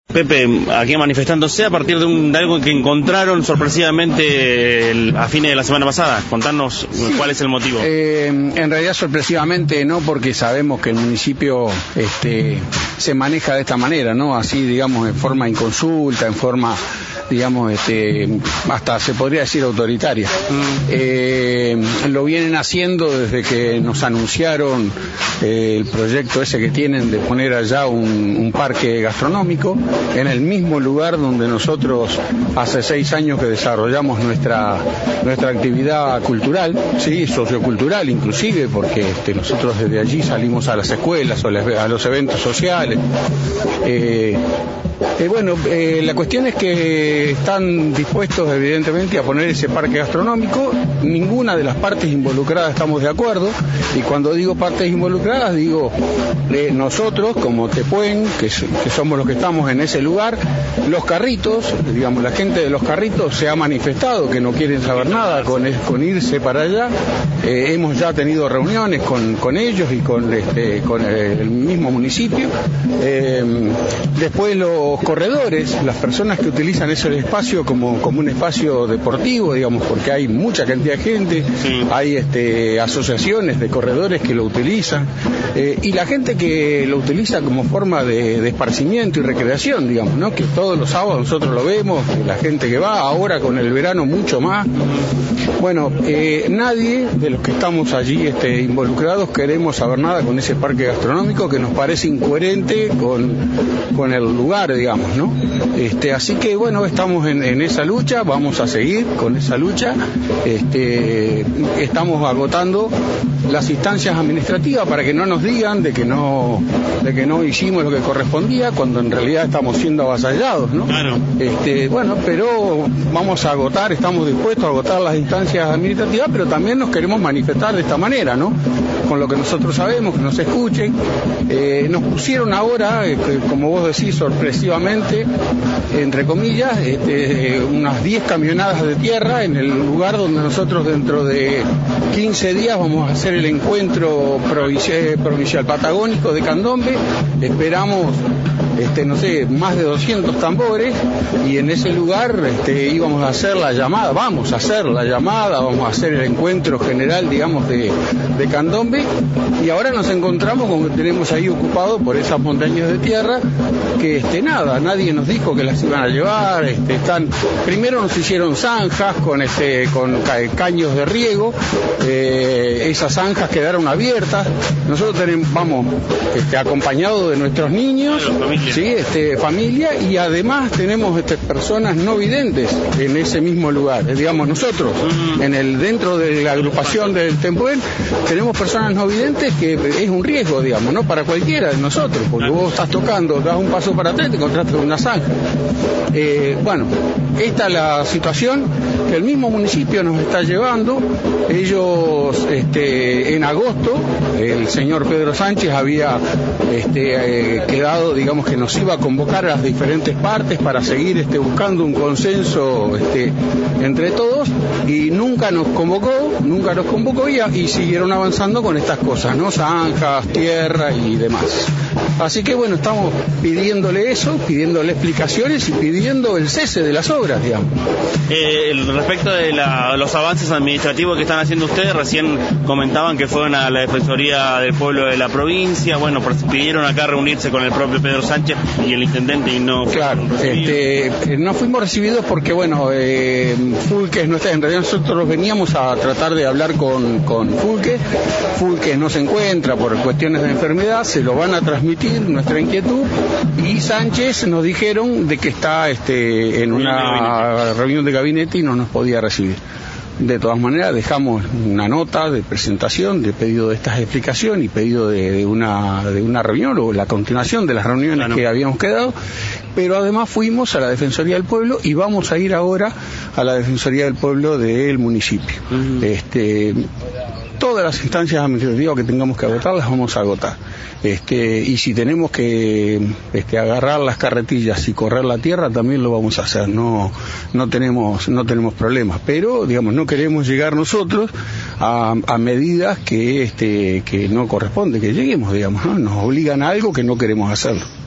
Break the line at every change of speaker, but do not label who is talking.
Pepe, aquí manifestándose a partir de algo que encontraron sorpresivamente a fines de la semana pasada. Contanos cuál es el motivo.
En realidad sorpresivamente no, porque sabemos que el municipio se maneja de esta manera, ¿no? Así, digamos, en forma inconsulta, en forma, digamos, hasta se podría decir autoritaria. Lo vienen haciendo desde que nos anunciaron el proyecto ese que tienen de poner allá un parque gastronómico en el mismo lugar donde nosotros hace 6 años que desarrollamos nuestra actividad cultural, sí, sociocultural inclusive, porque nosotros desde allí salimos a las escuelas o a los eventos sociales. La cuestión es que están dispuestos evidentemente a poner ese parque gastronómico. Ninguna de las partes involucradas estamos de acuerdo, y cuando digo partes involucradas digo nosotros como Tepuén, que somos los que estamos en ese lugar, los carritos, digamos, la gente de los carritos se ha manifestado que no quieren saber nada con irse para allá. Hemos ya tenido reuniones con ellos y con el mismo municipio. Después los corredores, las personas que utilizan ese espacio como un espacio deportivo, digamos, porque hay mucha cantidad de gente, sí. Hay asociaciones de corredores que lo utilizan, y la gente que lo utiliza como forma de esparcimiento y recreación, digamos, ¿no? Que todos los sábados nosotros lo vemos, la gente que va, ahora con el verano mucho más. Bueno, nadie de los que estamos allí involucrados queremos saber nada con ese parque gastronómico, que nos parece incoherente con el lugar, digamos, ¿no? Así que bueno, estamos en esa lucha, vamos a seguir con esa lucha. Estamos agotando las instancias administrativas para que no nos digan de que no hicimos lo que correspondía, cuando en realidad estamos siendo avasallados, ¿no? Claro. Pero vamos a agotar, estamos dispuestos a agotar las instancias administrativas, pero también nos queremos manifestar de esta manera, ¿no? Con lo que nosotros sabemos, que nos escuchen. Nos pusieron ahora, como vos decís, sorpresivamente, entre comillas, unas 10 camionadas de tierra en el lugar donde nosotros dentro de 15 días vamos a hacer el encuentro provincial patagónico de Candombe. Esperamos más de 200 tambores, y en ese lugar íbamos a hacer la llamada, vamos a hacer el encuentro general, digamos, de Candombe, y ahora nos encontramos con que tenemos ahí ocupado por esas montañas de tierra que nadie nos dijo que las iban a llevar. Primero nos hicieron zanjas con caños de riego, esas zanjas quedaron abiertas. Nosotros vamos acompañados de nuestros niños, sí, familia, y además tenemos personas no videntes en ese mismo lugar, digamos, nosotros dentro de la agrupación del Tepuén tenemos personas no videntes, que es un riesgo, digamos, ¿no? Para cualquiera de nosotros, porque vos estás tocando, das un paso para atrás y te encontraste con una zanja. Esta es la situación que el mismo municipio nos está llevando. Ellos en agosto el señor Pedro Sánchez había quedado, digamos, que nos iba a convocar a las diferentes partes para seguir buscando un consenso entre todos, y nunca nos convocó y siguieron avanzando con estas cosas, ¿no? Zanjas, tierra y demás. Así que bueno, estamos pidiéndole explicaciones y pidiendo el cese de las obras, digamos.
Respecto de los avances administrativos que están haciendo ustedes, recién comentaban que fueron a la Defensoría del Pueblo de la provincia, bueno, pidieron acá reunirse con el propio Pedro Sánchez y el intendente, y no
claro, no fuimos recibidos porque Fulques no está, en realidad nosotros veníamos a tratar de hablar con Fulques no se encuentra por cuestiones de enfermedad, se lo van a transmitir nuestra inquietud, y Sánchez nos dijeron de que está en una reunión de gabinete y no nos podía recibir. De todas maneras, dejamos una nota de presentación, de pedido de estas explicaciones y pedido de una reunión, o la continuación de las reuniones que habíamos quedado, pero además fuimos a la Defensoría del Pueblo y vamos a ir ahora a la Defensoría del Pueblo del municipio. Todas las instancias administrativas que tengamos que agotar las vamos a agotar. Y si tenemos que agarrar las carretillas y correr la tierra, también lo vamos a hacer. No tenemos problemas, pero digamos, no queremos llegar nosotros a medidas que no corresponde que lleguemos, digamos, ¿no? Nos obligan a algo que no queremos hacerlo.